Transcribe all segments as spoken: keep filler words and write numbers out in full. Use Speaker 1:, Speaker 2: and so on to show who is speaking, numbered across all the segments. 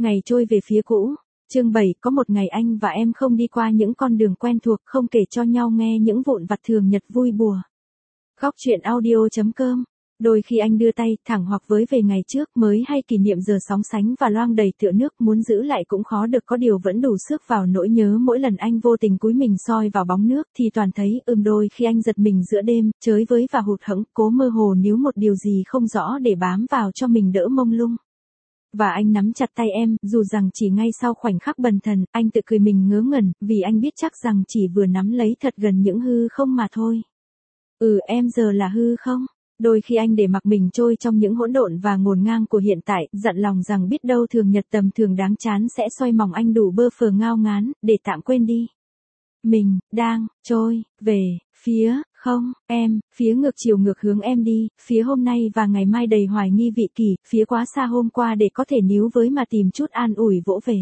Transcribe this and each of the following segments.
Speaker 1: Ngày trôi về phía cũ. Chương bảy, có một ngày anh và em không đi qua những con đường quen thuộc, không kể cho nhau nghe những vụn vặt thường nhật vui bùa. Góc truyện audio chấm com. Đôi khi anh đưa tay, thẳng hoặc với về ngày trước mới hay kỷ niệm giờ sóng sánh và loang đầy tựa nước, muốn giữ lại cũng khó được, có điều vẫn đủ sức vào nỗi nhớ mỗi lần anh vô tình cúi mình soi vào bóng nước thì toàn thấy ưm. Đôi khi anh giật mình giữa đêm, chới với và hụt hẫng, cố mơ hồ níu một điều gì không rõ để bám vào cho mình đỡ mông lung. Và anh nắm chặt tay em, dù rằng chỉ ngay sau khoảnh khắc bần thần, anh tự cười mình ngớ ngẩn, vì anh biết chắc rằng chỉ vừa nắm lấy thật gần những hư không mà thôi. Ừ, em giờ là hư không? Đôi khi anh để mặc mình trôi trong những hỗn độn và ngổn ngang của hiện tại, dặn lòng rằng biết đâu thường nhật tầm thường đáng chán sẽ xoay mỏng anh đủ bơ phờ ngao ngán, để tạm quên đi. Mình, đang, trôi, về, phía, không, em, phía ngược chiều ngược hướng em đi, phía hôm nay và ngày mai đầy hoài nghi vị kỷ, phía quá xa hôm qua để có thể níu với mà tìm chút an ủi vỗ về.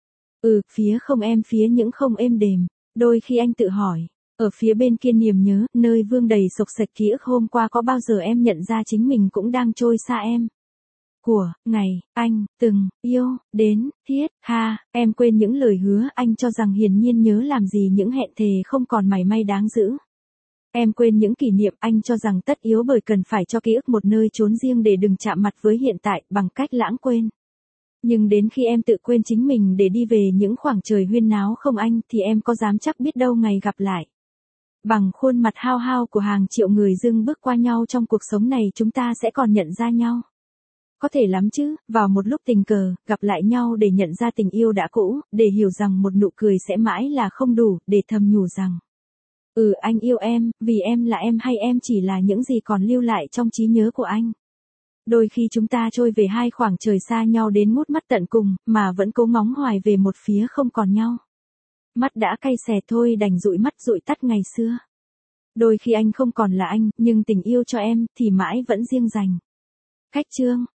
Speaker 1: Ừ, phía không em, phía những không êm đềm. Đôi khi anh tự hỏi, ở phía bên kia niềm nhớ, nơi vương đầy sộc sạch ký ức hôm qua, có bao giờ em nhận ra chính mình cũng đang trôi xa em? Của, ngày, anh, từng, yêu, đến, thiết, ha, em quên những lời hứa anh cho rằng hiển nhiên nhớ làm gì, những hẹn thề không còn mảy may đáng giữ. Em quên những kỷ niệm anh cho rằng tất yếu bởi cần phải cho ký ức một nơi trốn riêng để đừng chạm mặt với hiện tại, bằng cách lãng quên. Nhưng đến khi em tự quên chính mình để đi về những khoảng trời huyên náo không anh, thì em có dám chắc biết đâu ngày gặp lại. Bằng khuôn mặt hao hao của hàng triệu người dưng bước qua nhau trong cuộc sống này, chúng ta sẽ còn nhận ra nhau. Có thể lắm chứ, vào một lúc tình cờ, gặp lại nhau để nhận ra tình yêu đã cũ, để hiểu rằng một nụ cười sẽ mãi là không đủ, để thầm nhủ rằng ừ, anh yêu em, vì em là em, hay em chỉ là những gì còn lưu lại trong trí nhớ của anh. Đôi khi chúng ta trôi về hai khoảng trời xa nhau đến ngút mắt tận cùng, mà vẫn cố ngóng hoài về một phía không còn nhau. Mắt đã cay xè thôi đành dụi mắt dụi tắt ngày xưa. Đôi khi anh không còn là anh, nhưng tình yêu cho em, thì mãi vẫn riêng dành. Khách chương.